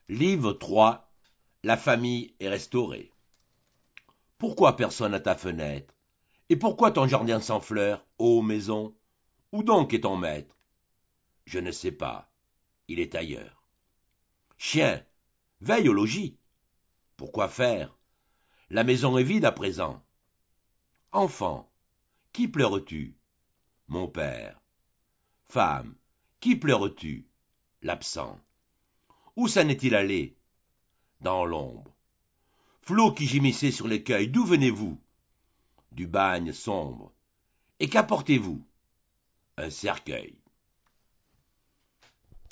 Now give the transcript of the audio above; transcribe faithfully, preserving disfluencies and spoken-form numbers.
Livre trois. La famille est restaurée. Pourquoi personne à ta fenêtre? Et pourquoi ton jardin sans fleurs, ô maison? Où donc est ton maître? Je ne sais pas, il est ailleurs. Chien, veille au logis. Pourquoi faire? La maison est vide à présent. Enfant, qui pleures-tu? Mon père. Femme, qui pleures-tu? L'absent. Où s'en est-il allé? Dans l'ombre. Flots qui gémissaient sur l'écueil, d'où venez-vous? Du bagne sombre. Et qu'apportez-vous? Un cercueil.